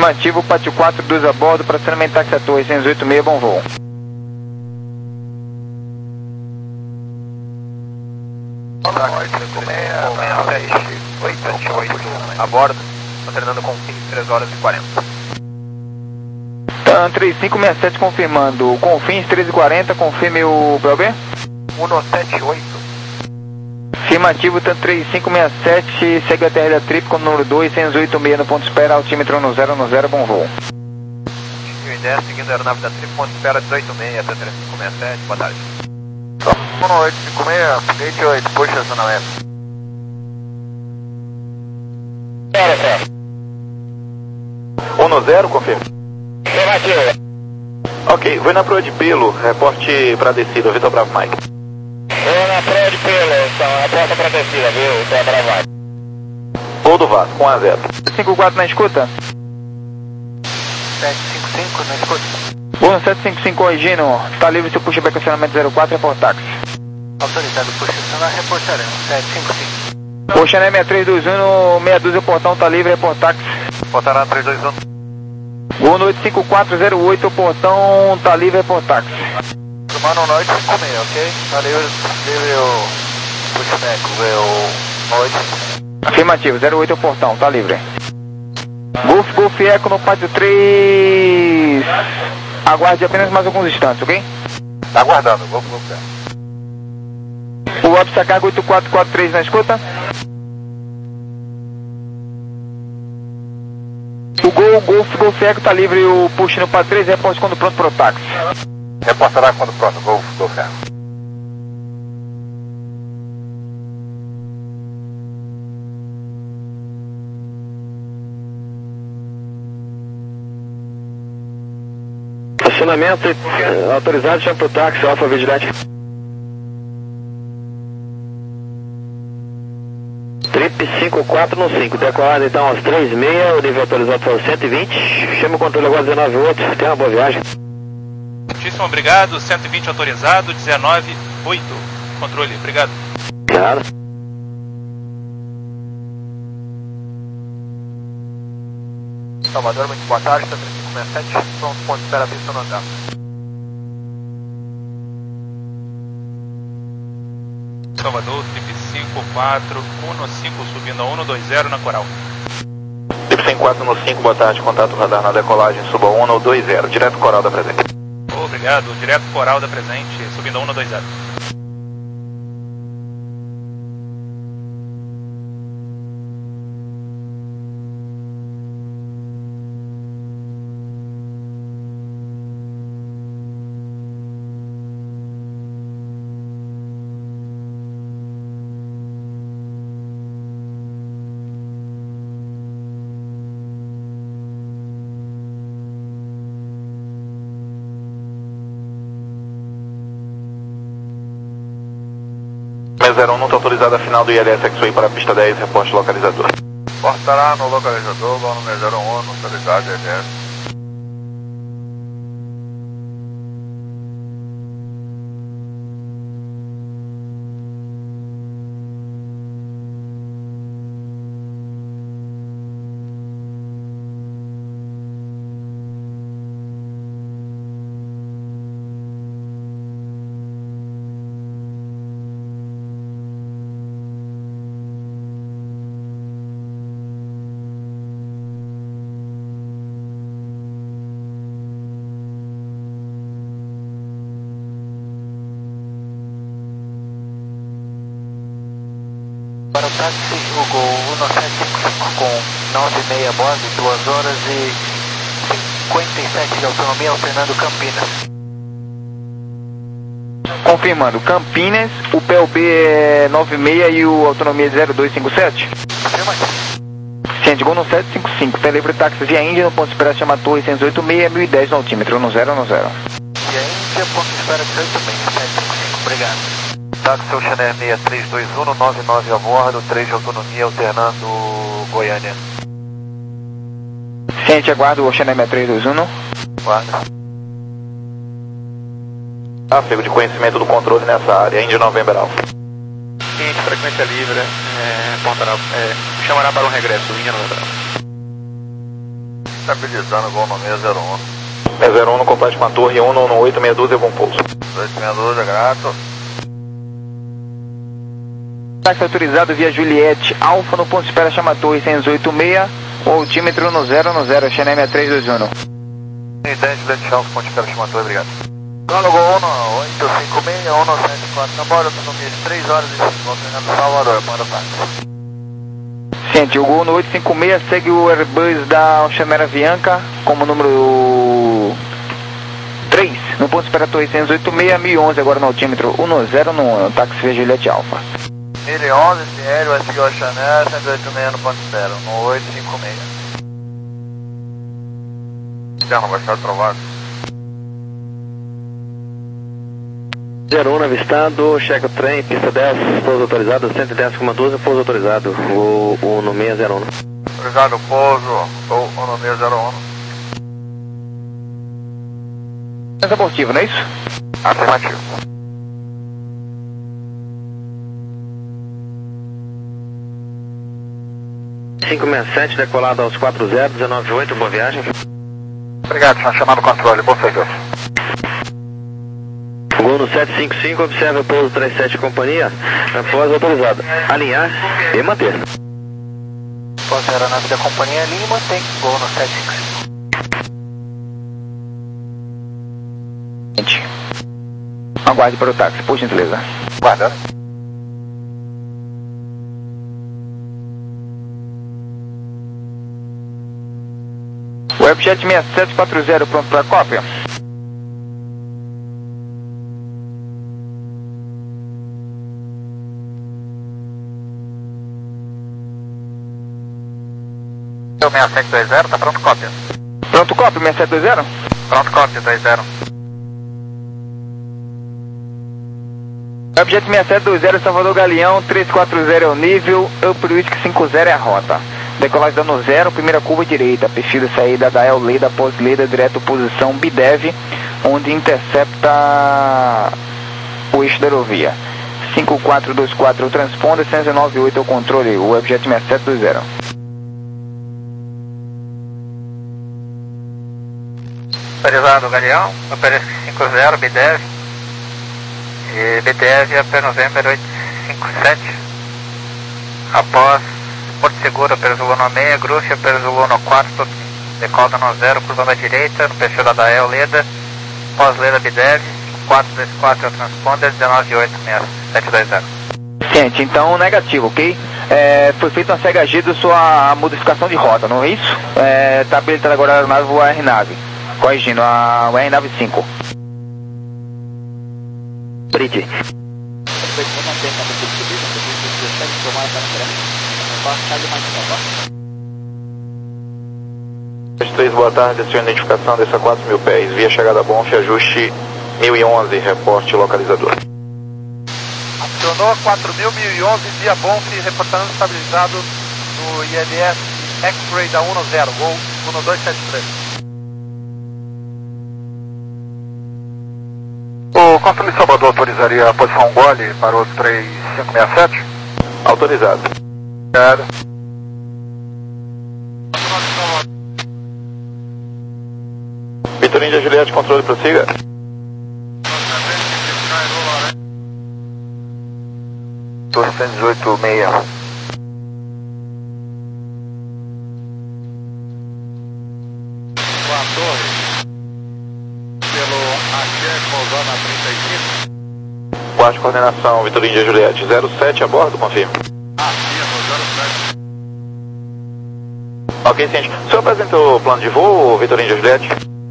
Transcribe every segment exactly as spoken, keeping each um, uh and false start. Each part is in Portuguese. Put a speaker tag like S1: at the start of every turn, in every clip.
S1: Afirmativo, Pátio quatro, dois a bordo, para estacionamento táxi à torre, seiscentos e oitenta e seis, bom voo.
S2: A bordo, estou treinando com três horas e quarenta.
S1: Tan três cinco seis sete confirmando, Confins treze e quarenta, confirme o P B.
S2: cento e setenta e oito.
S1: Afirmativo, Tan três cinco seis sete, segue a T R da Trip com o número dois, seiscentos e oitenta e seis no ponto de espera, altímetro no zero no zero, bom voo.
S2: mil e dez, seguindo a aeronave da Trip, ponto de espera dezoito e meia, Tan três cinco seis sete, boa tarde.
S3: um oito cinco seis, gate oito, puxa estacionamento.
S1: Zero, zero.
S4: um no zero, confirma.
S1: Afirmativo.
S4: Ok, vou na proa de Pelo, reporte para descida, Vitor Bravo Mike.
S1: Vou na proa de Pelo, então, a porta para descida, viu, Vitor Bravo Mike.
S4: Ou do Vasco, um a zero.
S1: cinco quatro na escuta.
S3: sete cinco cinco na escuta.
S1: Bom, sete cinco cinco, oi Gino, tá livre seu pushback acionamento zero quatro, report táxi.
S3: Autorizado, puxa estacionamento, reportarão, sete cinco cinco.
S1: Oceané seis três dois um, meia dúzia, o portão tá livre, report táxi.
S2: Botará três dois um.
S1: Gol no oito cinco quatro zero oito, o portão tá livre, report táxi.
S3: Mano, um oito cinco seis, ok? Tá livre, livre o pushback, o oito cinco seis.
S1: Afirmativo, zero oito, o portão, tá livre. Golf, Golf Eco no pátio três. Aguarde apenas mais alguns instantes, ok?
S3: Tá aguardando, vou colocar.
S1: O Opsa carga oito quatro quatro três na escuta. O Gol, Golf, Golf Eco tá livre, o push no pátio três, reporte quando pronto para o táxi.
S3: Reportará quando pronto, vou colocar.
S4: Estacionamento eh, autorizado, chama pro táxi, Alfa Vigilante. Trip cinco quatro no cinco, decolado então às três e meia, o nível autorizado foi cento e vinte, chama o controle agora dezenove oito, tenha uma boa viagem.
S5: Muitíssimo obrigado, cento e vinte autorizado, dezenove oito, controle, obrigado.
S4: Nada.
S2: Salvador, muito boa tarde, Tan três cinco seis sete, pronto, ponto de espera, pista no andar.
S5: Salvador, trip cinco quatro um cinco, subindo a um dois zero na Coral.
S4: Trip cinco quatro no cinco, boa tarde, contato radar na decolagem, suba um dois zero, direto Coral da presente.
S5: Obrigado, direto Coral da presente, subindo a um dois zero.
S4: zero um não está autorizado a final do I L S X-Way para a pista dez, reporte localizador.
S3: Reportará no localizador, voo número zero um, autorizado, I L S.
S2: Para o táxi, o Gol um sete cinco cinco com nove e meia a bordo, duas horas e cinquenta e sete de autonomia, alternando Campinas.
S1: Confirmando, Campinas, o P L B é nove e meia e o autonomia é zero dois cinco sete?
S2: Afirmativo.
S1: Ciente, Gol no sete cinco cinco, tem livre táxi via Índia, no ponto de espera chama Torre seiscentos e oitenta e seis, mil e dez no altímetro, no zero no zero.
S2: Via Índia, ponto de espera dezoito e meia, sete cinco cinco, obrigado. Táxi Oceané seis três dois um, nove nove a bordo, três de autonomia, alternando Goiânia.
S1: Ciente, aguardo o Oceané seis três dois um.
S2: Guarda.
S4: Tráfego de conhecimento do controle nessa área, Índia November Alpha.
S2: Ciente, frequência livre, é, pontará, é, chamará para um regresso, Índia November Alpha.
S3: Estabilizando o gol no seis zero um.
S1: seis zero um no combate com a torre um no oito seis dois, é bom pouso.
S3: oito seis dois, é grato.
S1: Táxi autorizado via Juliette Alfa no ponto de espera chama torre seis oito seis, o altímetro no zero no zero, X N M três dois um.
S3: Unidade Juliette Alfa, ponto de espera chama torre, obrigado. Galo Gol um oito cinco seis, um sete quatro na borda, autonomia de três horas e cinco, Fernando Salvador, manda táxi.
S1: Ciente, o Gol no oito cinco seis segue o Airbus da Oceanera Avianca como número três, no ponto de espera torre seis oito seis, mil e onze agora no altímetro um zero um, táxi via Juliette Alfa.
S3: mil e onze, Sierra, U S G Oceanera, cento e oito seis no ponto de espera, no oito cinco seis. Externo, baixado aprovado.
S4: zero um avistado, checa o trem, pista dez, pouso autorizado, cento e dez vírgula doze, pouso autorizado, o, o no seis zero um.
S3: Autorizado pouso, o, o no seis zero um.
S1: Licença abortiva, não é isso?
S3: Afirmativo.
S4: cinco seis sete, decolado aos quatro zero, dezenove oito, boa viagem.
S3: Obrigado, senhor, chamado controle, bom serviço.
S4: Gol no sete cinco cinco, observa o pouso trinta e sete companhia, após autorizado. Alinhar e manter.
S2: Após a aeronave da companhia, alinha e mantém. Gol no sete cinco cinco.
S1: Gente, aguarde para o táxi, por gentileza.
S3: Guarda.
S1: Webjet seis sete quatro zero pronto para cópia.
S3: O seis sete dois zero, tá pronto, cópia.
S1: Pronto cópia, seis sete dois zero?
S3: Pronto, cópia, dois zero.
S1: Webjet seis sete dois zero, Salvador Galeão, três quatro zero é o nível, Up Whisky cinco zero é a rota. Decolagem dando zero, primeira curva direita, perfil de saída da El Leda, pós-Leda, direto posição Bidev, onde intercepta o eixo da aerovia. cinco quatro dois quatro é o transponder, cento e nove oito é o controle, o Webjet seis sete dois zero.
S3: Autorizado Galeão, operece cinco zero, Bidev. E B T F é P November oito cinco sete. Após Porto Seguro, Perzulano seis, Grúcia, Perzulano quatro, decola no zero, curva à direita, no perfil da Dael Leda, pós-Leda Bidev, quatro dois quatro é o transponder, dezenove oito seis sete dois zero.
S1: Ciente, então negativo, ok? É, foi feita uma C H G da sua modificação de rota, não é isso? É, tá habilitada agora a aeronave, o R nave, corrigindo, a R nave cinco.
S4: Bridge.
S1: três, boa tarde, sua identificação dessa quatro mil pés, via chegada Bonf, ajuste mil e onze, reporte localizador.
S3: Acionou quatro mil, mil e onze, via Bonf, reportando estabilizado no I L S X-Ray da um zero, voo um dois sete três. O controle de Salvador autorizaria a posição gole para o três cinco seis sete?
S1: Autorizado.
S3: Obrigado.
S1: Vitor Índia Juliette, controle, prossiga.
S3: Torre cento e dezoito seis. Boa torre. Pelo Axé, pousando na trinta e cinco.
S1: Quarta coordenação, Vitor Índia Juliette, zero sete a bordo, confirma.
S3: Afirmo, zero sete.
S1: Ok, ciente. O senhor apresentou o plano de voo, Vitor Índia Juliette?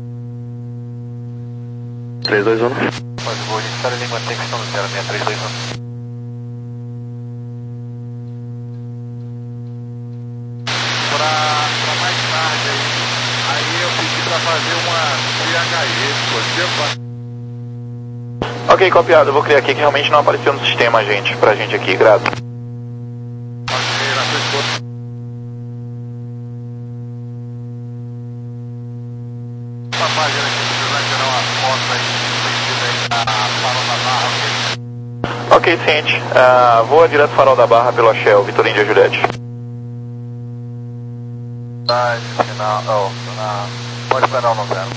S4: três dois um.
S3: Pode voo, iniciar a língua tem questão do zero seis três dois um. Pra, pra mais tarde aí, aí eu pedi pra fazer uma P H E, pode ser?
S1: Ok, copiado, eu vou criar aqui que realmente não apareceu no sistema, gente, pra gente aqui, grato.
S3: Ok, na sua esposa. Essa página aqui, você vai tirar uma foto aí, sentido aí na Farol da Barra, ok?
S1: Ok, ciente. Uh, voa direto Farol da Barra pelo Axel, Vitor Índia Juliette.
S2: Final, oh, na, pode esperar no zero.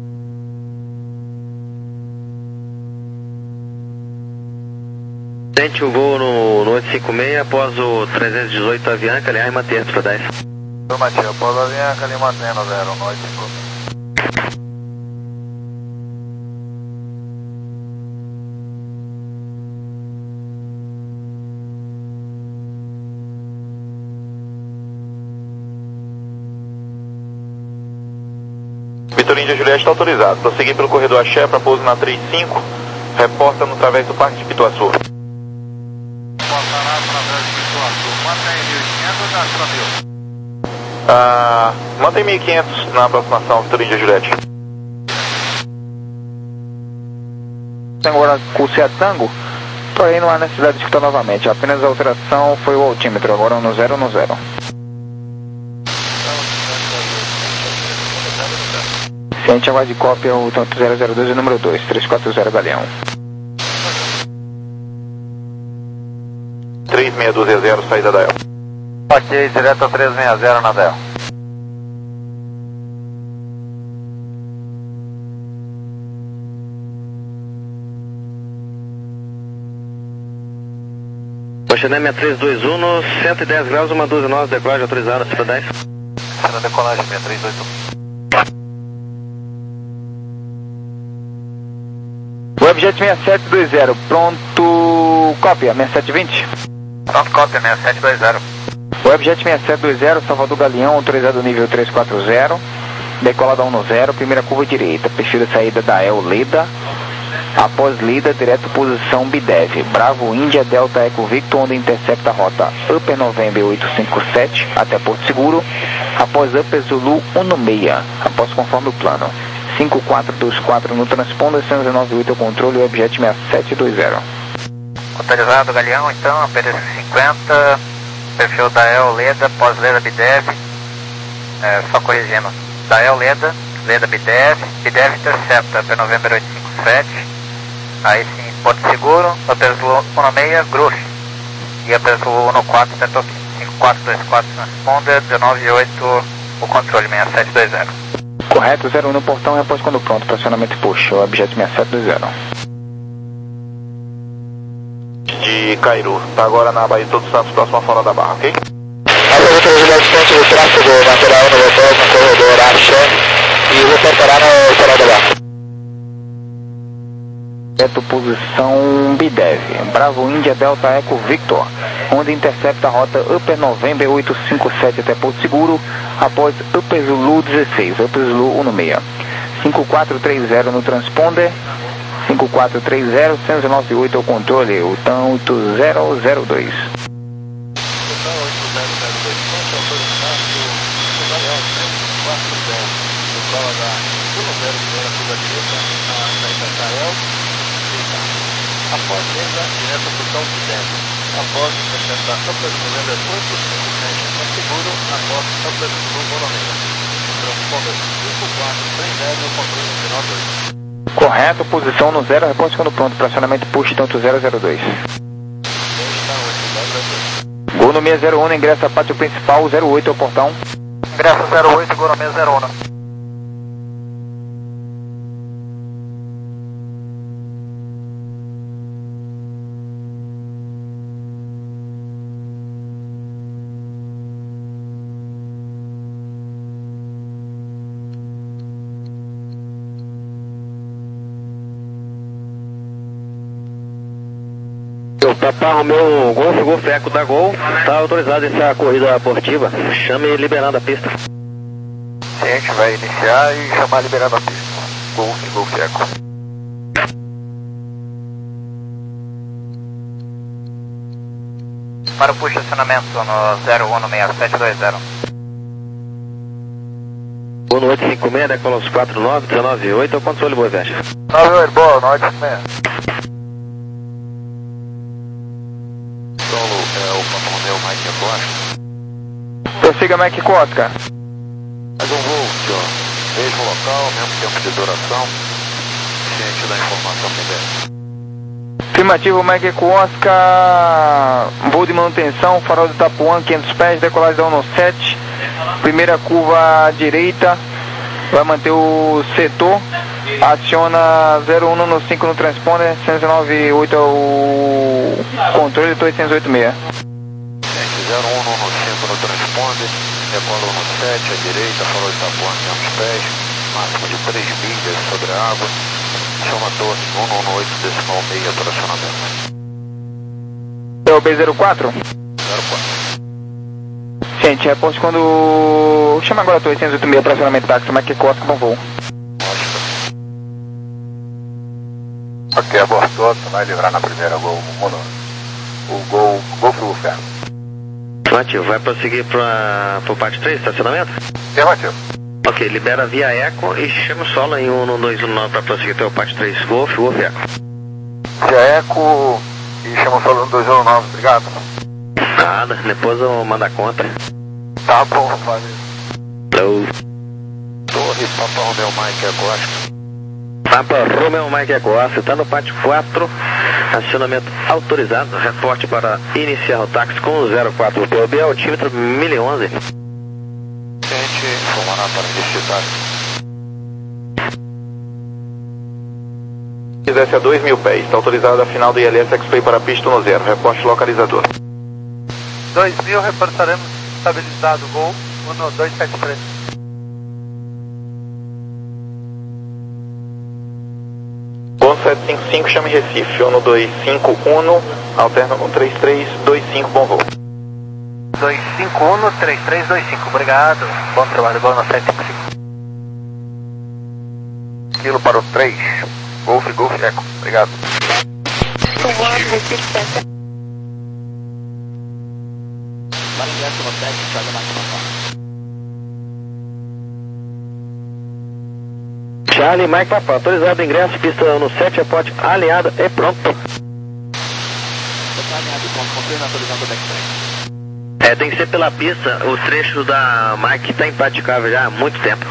S4: Tente o voo no, no oito cinco seis após o trezentos e dezoito Avianca, aliás, manter para dez.
S2: Afirmativo, após a Avianca, ali mantendo zero, no oito cinco seis.
S6: Vitor Índia Juliette está autorizado. Prosseguir pelo corredor Axé para pouso na trinta e cinco. Reporta no través do Parque de Pituaçu.
S2: Reportará através de Pituaçu. Mantém mil e quinhentos ou acima mil?
S6: Ah, mantém mil e quinhentos na aproximação, Vitor Índia Juliette.
S1: Agora curso é tango, porém não há necessidade de escutar novamente. Apenas a alteração foi o altímetro, agora no zero no zero. Ciente, aguarde cópia, o tanto zero zero dois e número dois, trezentos e quarenta Galeão.
S6: três seis dois zero, saída da E L.
S2: Ok, direto a trezentos e sessenta na D E L.
S4: Oxané seis dois um no cento e dez graus, uma dúzia nós, decolagem autorizada, para dez.
S2: Será decolagem seis três dois um.
S1: Webjet seis sete dois zero, pronto, cópia, seis sete dois zero.
S2: Pronto, cópia, seis sete dois zero.
S1: Webjet seis sete dois zero, Salvador Galeão, autorizado nível trezentos e quarenta, decolada um no zero, primeira curva direita, perfil de saída da E L Leda, após Leda, direto posição B D E V, Bravo Índia Delta Eco Victor, onde intercepta a rota Upper November oitocentos e cinquenta e sete até Porto Seguro, após Upper Zulu um no seis, após conforme o plano. cinco quatro dois quatro no transponder, cento e noventa e oito ao controle, Webjet seis sete dois zero.
S3: Autorizado Galeão, então, A P D cinquenta, perfil da E L Leda, pós-Leda B D E V, é, só corrigindo, da E L Leda, Leda B D E V, B D E V intercepta, P November oitocentos e cinquenta e sete, aí sim, Porto Seguro, A P Zulu um no seis, Groove, e A P Zulu um no quatro, tentou cinco quatro dois quatro, transponder, dezenove oito, o controle, seis sete dois zero.
S1: Correto, zero um no portão, repouso quando pronto, pressionamento push, objeto seis sete dois zero.
S6: De Cairu, está agora na Baía de Todos Santos, próxima à Fora da Barra, ok?
S2: Aproveita a velocidade ponto de tráfego material no hotel, no corredor Axé, e reportará no Fora da Barra.
S1: Direto posição B D E V, Bravo Índia Delta Eco Victor, onde intercepta a rota Upper November oitocentos e cinquenta e sete até Porto Seguro, após Upper Zulu dezesseis, Upper Zulu um no seis. cinco quatro três zero no transponder, cinco quatro três zero, cento e noventa e oito ao controle, o T A M oito zero zero dois.
S2: Após Leda, direto para o São Vicente. Após interceptar Upper November oitocentos e cinquenta e sete, no seguro, após Upper Zulu Monomeia. Transponder cinco quatro três zero, controle no final dois.
S1: Correto, posição no zero, repórter quando pronto, pressionamento push tanto zero zero dois. Gol no seis zero um, ingressa pátio principal, zero oito ao portão.
S3: Ingresso zero oito, Gol no seis zero um.
S4: O Papá Romeu Golf, Golf Eco da Gol, está autorizado essa corrida esportiva, chame liberando a pista.
S2: A gente vai iniciar e chamar liberando a pista. Golf, Golf Eco.
S3: Para o push estacionamento no zero um no seis sete dois zero.
S4: Gol no oito cinco seis, decola os quatro nove, dezenove oito, ao controle, boa viagem.
S2: nove oito, boa, nove seis.
S1: Prossiga, Mike Oscar.
S2: Mais um voo, senhor. Mesmo local, mesmo tempo de duração. Ciente da informação que der.
S1: Afirmativo, Mike Eco Oscar, voo de manutenção, farol de Itapuã, quinhentos pés, decolagem da um sete, primeira curva à direita, vai manter o setor, aciona zero um no cinco no transponder, cento e nove vírgula oito é o controle, estou oitocentos e oitenta e seis.
S2: zero um no cinco no transponder, decola um sete à direita, farol de Itapuã, quinhentos pés, máximo de três milhas sobre a água. Chama torre um um oito decimal meio operacionamento.
S1: É o B zero quatro?
S2: zero quatro.
S1: Gente, reporte quando... Chama agora a torre oitocentos e oitenta e seis, operacionamento táxi, Mike Eco Oscar, bom voo.
S2: Ok, a Bortota vai livrar na primeira gol, o gol, gol pro ferro.
S4: Afirmativo, vai prosseguir para o parte três, estacionamento?
S2: Afirmativo.
S4: Ok, libera via Eco e chama o solo em um um dois um nove para prosseguir até o parte três, Golf, Golf Eco.
S2: Via Eco e chama o solo no dois um nove, obrigado.
S4: Nada, depois eu mando a conta.
S2: Tá bom, valeu.
S4: Hello.
S2: Torre, Papa Romeu, Mike Eco Oscar.
S4: Papa Romeu, Mike Eco Oscar, está no parte quatro, acionamento autorizado, reporte para iniciar o táxi com zero quatro P O B, altímetro mil e onze.
S2: Informará para digitar.
S6: Quisesse a dois mil pés, está autorizado a final do I L S X-Play para pista no zero, reporte localizador.
S2: dois mil, reportaremos estabilizado, gol um dois sete três.
S6: Gol sete cinco cinco, chame Recife, um dois cinco um, alterna com três três dois cinco, bom voo.
S2: dois cinco um, três três dois cinco, obrigado. Bom trabalho, gol no sete cinco cinco. Quilo para o três. Golf, Golf, Eco, obrigado.
S4: Charlie, Mike Papa, autorizado o ingresso, pista no sete, reporte alinhado e pronto. É, tem que ser pela pista, o trecho da Mike está impraticável já há muito tempo.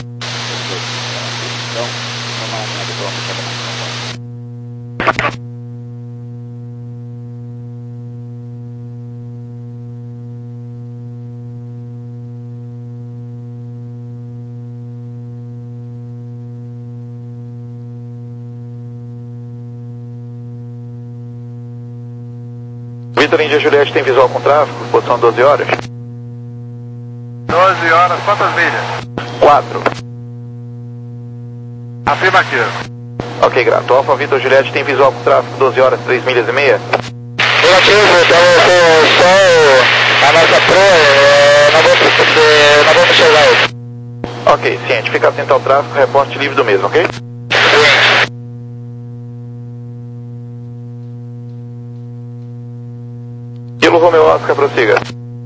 S6: Vitor Índia Juliette tem visual com tráfego, posição doze horas.
S2: doze horas, quantas milhas?
S6: quatro.
S2: Afirmativo.
S6: Ok, grato. Alfa Vitor Juliette tem visual com tráfego, doze horas, três milhas e meia.
S1: Negativo, então com só a nossa proa, não vamos, não vamos chegar hoje.
S6: Ok, ciente. Fica atento ao tráfego, reporte livre do mesmo, ok?
S1: Sim.
S6: Kilo Romeu Oscar, prossiga.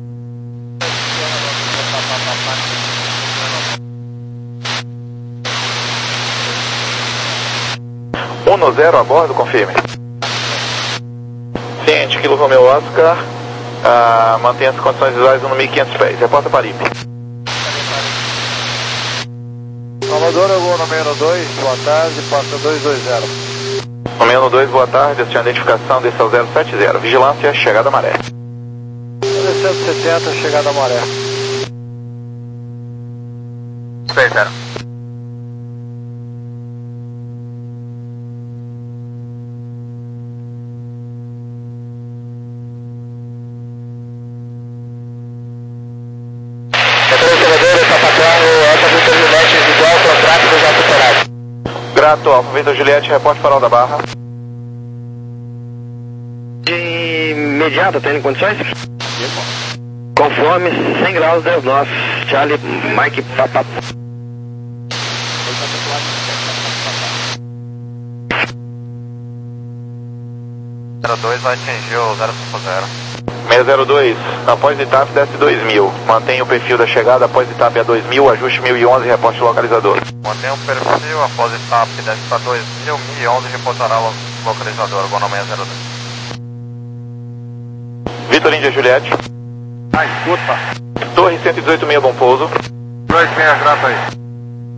S6: um no zero a bordo, confirme. Ciente, Kilo Romeu Oscar, ah, mantém as condições visuais no mil e quinhentos pés. Reporta para I P.
S2: Salvador, eu vou no meio dois, boa tarde, passa dois dois zero.
S6: No meio dois, boa tarde, este é a identificação desse ao zero sete zero. Vigilância, chegada à maré.
S2: cento e setenta, chegada à maré. seis zero.
S6: Grato, Alfa Vitor Juliette, reporte farol da Barra.
S4: De imediato, tem condições? Conforme cem graus, dez nós. Charlie, Mike, Papa.
S2: zero dois vai atingir o zero cinco zero.
S6: seis zero dois, após etapa desce dois mil. Mantenha o perfil da chegada após etapa a dois mil, ajuste mil e onze, reporte localizador.
S2: Mantenha o perfil após etapa desce para dois mil, mil e onze, reportará o localizador, gol no seis zero dois.
S6: Vitor Índia Juliette.
S2: Ah, escuta.
S6: Torre cento e dezoito meia, bom pouso.
S2: dois meia, grato aí.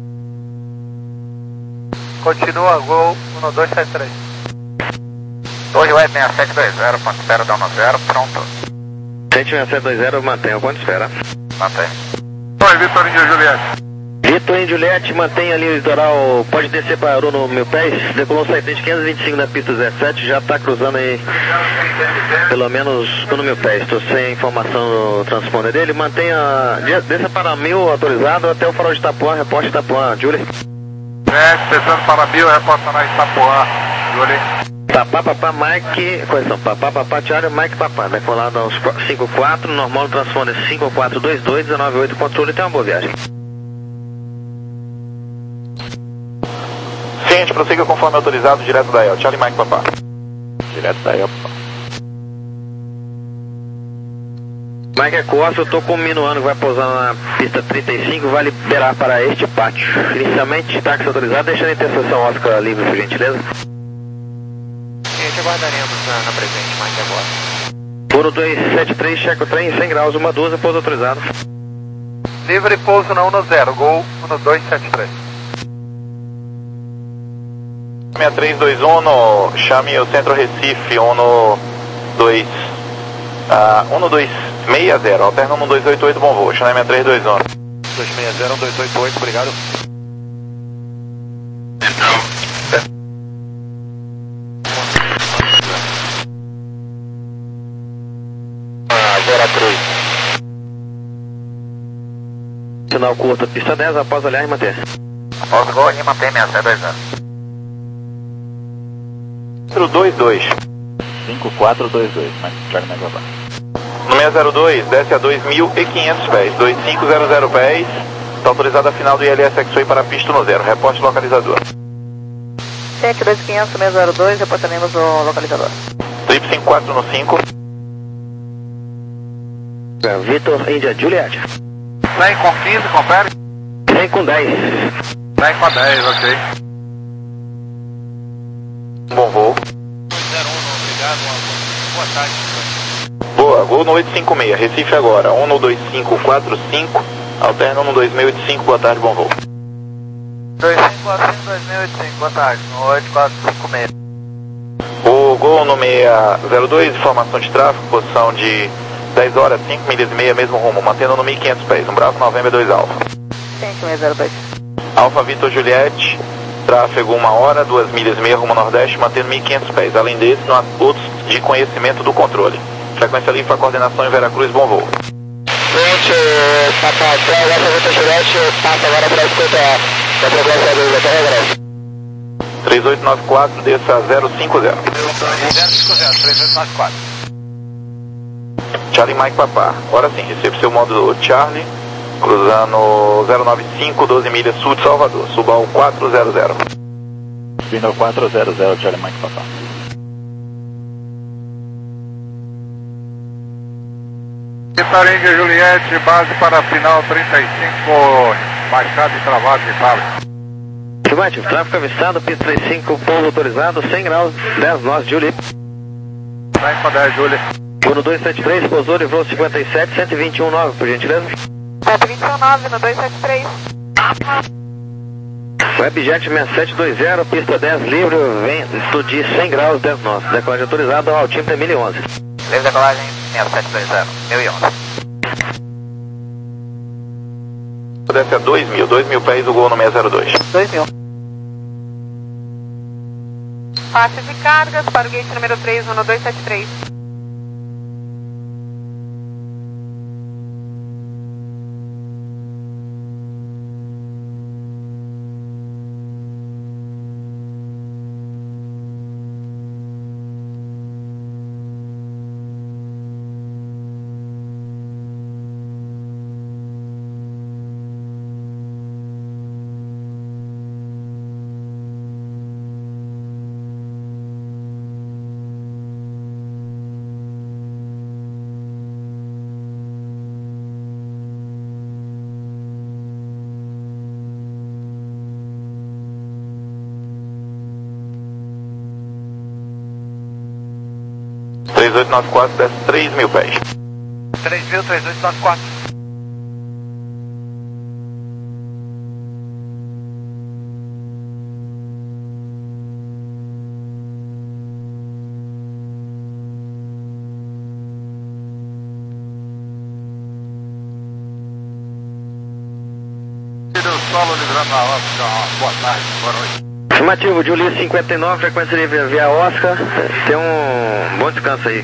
S2: Continua, gol um dois sete três.
S3: Torre Web seis sete dois zero, ponto de espera, down zero, pronto.
S4: sete seis sete dois zero, mantenha o ponto de espera.
S3: Mantém.
S2: Oi, Vitor Índia Juliette.
S4: Vitor em Juliette, mantém ali o litoral, pode descer para Aru no Mil Pés, decolou um satélite quinhentos e vinte e cinco na pista dezessete, já está cruzando aí, pelo menos no Mil Pés, estou sem informação no transponder dele, mantenha, desça para Mil autorizado até o farol de Itapuã, repórter Itapuã, Julie.
S2: Sete, descendo para Mil, reporta na Itapuã, Julie.
S4: Papá, papá, Mike, correção, papá, papá, Thiago, Mike, papá, decolado aos cinco quatro, normal transponder cinco quatro dois dois, dezenove oito, controle, tem uma boa viagem.
S6: Ciente, prossiga conforme autorizado, direto da E L. Charlie Mike, papá. Direto da E L, papá.
S4: Mike Costa, eu estou com o Minuano que vai pousar na pista trinta e cinco, vai liberar para este pátio. Inicialmente, táxi autorizado, deixando a interseção Oscar livre, por gentileza.
S3: Gente, aguardaremos na, na presente, Mike agora.
S4: Furo dois sete três, checa o trem, cem graus, uma dúzia, pouso autorizado.
S2: Livre pouso na um zero, gol um dois sete três.
S6: seis três dois um, chame o Centro Recife, um dois seis zero, alterna um dois oito oito, bom voo, chame seis três dois um.
S3: dois seis zero, um dois oito oito, obrigado.
S6: Agora Cruz.
S4: Sinal curto, pista dez, após olhar e manter.
S3: Após gol, e mantém seis sete dois zero.
S6: Centro dois dois.
S1: cinco quatro dois dois, mas Charlie Mike papá.
S6: No seis zero dois, desce a dois mil e quinhentos pés, dois cinco zero zero pés, está autorizado a final do I L S X-Way para a pista no zero, reporte localizador.
S7: Cheque dois quinhentos, seis zero dois, reportaremos o localizador.
S6: Trip cinco quatro no cinco.
S4: Vitor Índia Juliette.
S2: cem com quinze, confere?
S4: cem com dez.
S2: cem com dez, ok.
S6: Bom voo.
S5: zero um, obrigado, boa tarde.
S6: Boa, gol no oito cinco seis, Recife agora, um dois cinco quatro cinco, alterna um dois seis oito cinco, boa tarde, bom voo.
S3: dois cinco quatro cinco, dois seis oito cinco, boa tarde, no oito quatro cinco seis.
S6: O gol no seis zero dois, informação de tráfego, posição de dez horas, cinco milhas e meia, mesmo rumo, mantendo no mil e quinhentos pés, um Bravo November dois Alfa.
S7: Cheque seis zero dois.
S6: Alfa Vitor Juliette, tráfego uma hora, duas milhas e meia, rumo nordeste, mantendo mil e quinhentos pés. Além desse, não há outros de conhecimento do controle. Frequência livre para coordenação em Veracruz, bom voo.
S3: Gente, Papa, Alfa Vitor Juliette, passa agora para escutar a frequência livre, até regresso.
S6: três oito nove quatro, desça zero cinco zero.
S3: zero cinco zero, três oito nove quatro.
S6: Charlie Mike Papá, agora sim, receba seu módulo Charlie, cruzando zero nove cinco, doze milhas sul de Salvador, suba ao quatro zero zero.
S1: Vindo quatro zero zero, Charlie Mike papá.
S2: Vitor Índia Juliette, base para a final trinta e cinco, baixada e travado de fábrica.
S4: Filmante, tráfego avistado, pista trinta e cinco, pouso autorizado, cem graus, dez nós, Julie.
S2: cem com dez, Julie.
S4: Uno dois sete três, pousou, livrou cinquenta e sete, cento e vinte e um nove, por gentileza.
S7: cento e vinte e um nove, no dois sete três.
S4: Webjet seis sete dois zero, pista dez, livre, vento de cem graus, dez nós. Decolagem autorizada, altímetro mil e onze.
S3: Livre decolagem seis sete dois zero, mil e onze.
S6: Desce a dois mil, dois mil pés, o gol no seis zero dois.
S7: dois mil. Faixa de cargas para o gate número três, no dois sete três.
S6: três oito nove quatro, desce três mil pés.
S3: três mil, três oito nove quatro.
S2: Paulo livrando a Oscar, boa tarde, boa noite.
S4: Afirmativo, Julia cinquenta e nove, frequência livre via Oscar, tem um bom descanso aí.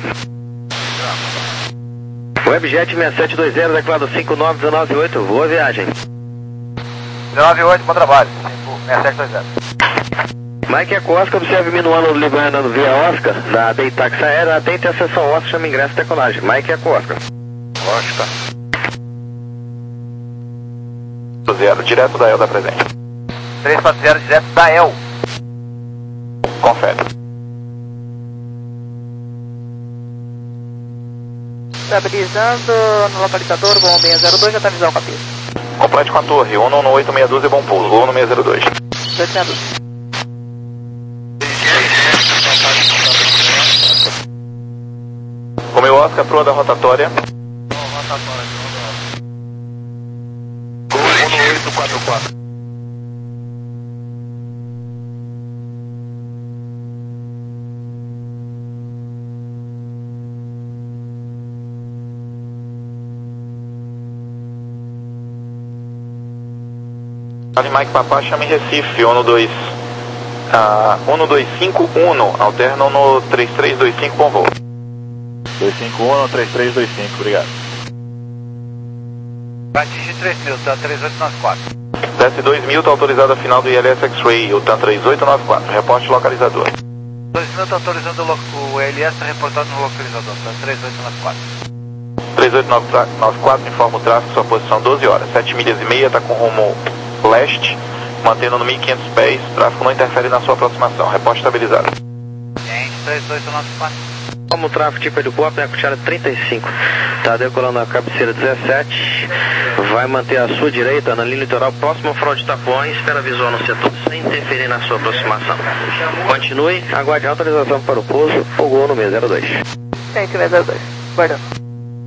S4: Webjet sessenta e sete vinte, declarado cinco nove um nove oito, boa viagem.
S3: dezenove oito, bom trabalho. sessenta e sete vinte.
S4: Mike Eco Oscar, observe minuano livrando via Oscar, da Deitax Aérea, atente a seção Oscar, chama ingresso e decolagem. Mike Eco Oscar.
S3: Oscar.
S6: Zero, direto da E L da presente.
S3: três quatro zero, direto da E L.
S6: Confere.
S7: Estabilizando no localizador, voo seis zero dois, já está visual com a pista.
S6: Complete com a torre, Uno no oito seis doze e bom pouso, Uno seis zero dois.
S7: dois seis dois.
S6: Comeu Oscar, proa da rotatória.
S2: Uno oito quatro quatro.
S6: Ali Mike Papá, chama em Recife, Uno dois. Ah, Uno dois cinco um, alternam no três três dois cinco, bom voo.
S8: dois cinco um, três três dois cinco, obrigado.
S2: Vai atingir três mil, tá? três oito nove quatro.
S6: Desce dois mil, está autorizado a final do I L S X-Ray, o T A M três oito nove quatro, reporte localizador.
S2: dois mil tá autorizando o, lo- o L S, tá reportado no localizador, tá? três oito nove quatro.
S6: três oito nove quatro, informa o tráfego, sua posição doze horas, sete milhas e meia, está com rumo leste, mantendo no mil e quinhentos pés, tráfego não interfere na sua aproximação, reporte estabilizado.
S2: Gente, três oito nove quatro.
S4: Como o tráfego tipo helicóptero, a cuchara trinta e cinco, está decolando a cabeceira dezessete, vai manter a sua direita na linha litoral próximo ao farol de Itapuã, espera visual no setor sem interferir na sua aproximação. Continue, aguarde a autorização para o pouso, ou gol no seis zero dois.
S7: Gente, seis zero dois. Guardando.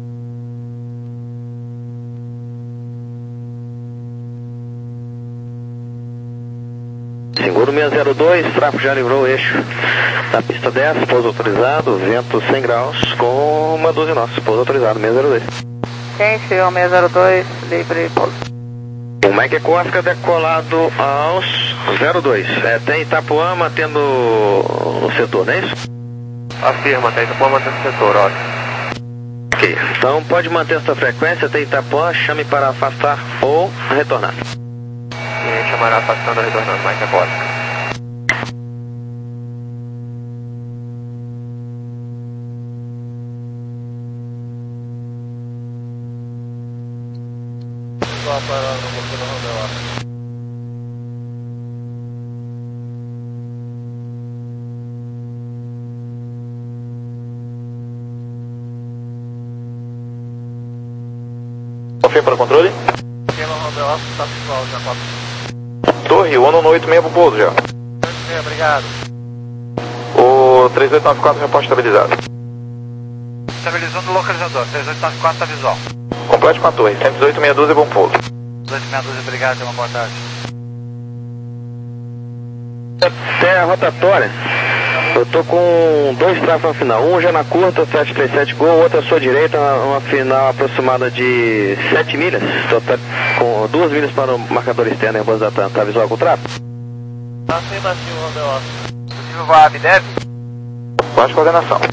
S4: Seguro seis zero dois, tráfego já livrou o eixo da pista dez, pouso autorizado, vento cem graus, com uma doze nós, pouso autorizado, seis zero dois.
S7: Gente, seis zero dois, livre pouso.
S4: O Mike Eco Oscar decolado aos zero dois, é, tem Itapuã mantendo o setor, não é isso?
S3: Afirma, tem Itapuã mantendo o setor, ótimo.
S4: Ok, então pode manter essa frequência, tem Itapuã, chame para afastar ou retornar.
S3: E chamará afastando ou retornando, Mike Eco Oscar.
S6: Confia para o controle?
S2: Pelo Romeu Oscar, tá visual, já quatro.
S6: Torre, Uno no oito seis pro pouso já.
S2: oito obrigado.
S6: O três oito nove quatro, reporte estabilizado.
S2: Estabilizando o localizador, três oito nove quatro tá visual.
S6: Complete com a torre, cento e dezoito seis doze e bom pouso.
S2: dois seis doze, obrigado, tenha uma boa tarde.
S4: Até a rotatória, eu tô com dois tráfegos na final, um já na curta, sete três sete Gol, outro à sua direita, uma final aproximada de sete milhas, tô tá com duas milhas para o marcador externo em Airbus da TAM, tá visual com o tráfego?
S2: Afirmativo, Romeu Oscar.
S3: Possível voar a Bidev?
S6: Baixa coordenação.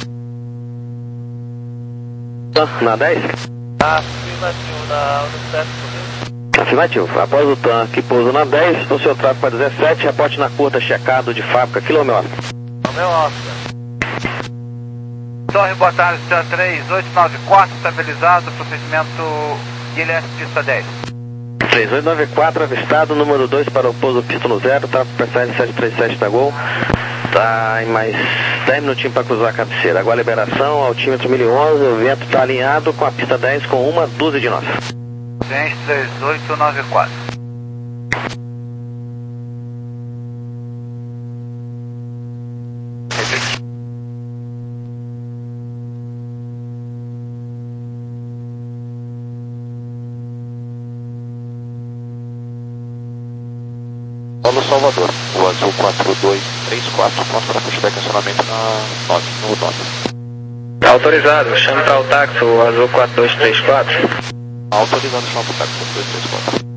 S4: Na dez?
S2: Afirmativo, na Unicef.
S4: Afirmativo. Após o TAM que pousa na dez, o seu tráfego para dezessete, reporte na curta, checado de fábrica, quilômetro.
S2: Romeu Oscar. Torre, boa tarde, três oito nove quatro, estabilizado, procedimento I L S pista dez.
S4: três oito nove quatro, avistado, número dois para o pouso pista no zero, tráfego P S L sete três sete da Gol. Tá em mais dez minutinhos para cruzar a cabeceira. Agora a liberação, altímetro mil e onze, o vento está alinhado com a pista dez com uma dúzia de nós.
S2: Gente, três oito nove quatro.
S8: Paulo Salvador, o azul quatro dois três quatro, pronto para pushback acionamento na nove, no nove.
S4: Autorizado, chame para o táxi, o azul quatro dois três quatro.
S8: Autorizado, chama para o táxi quatro dois três quatro.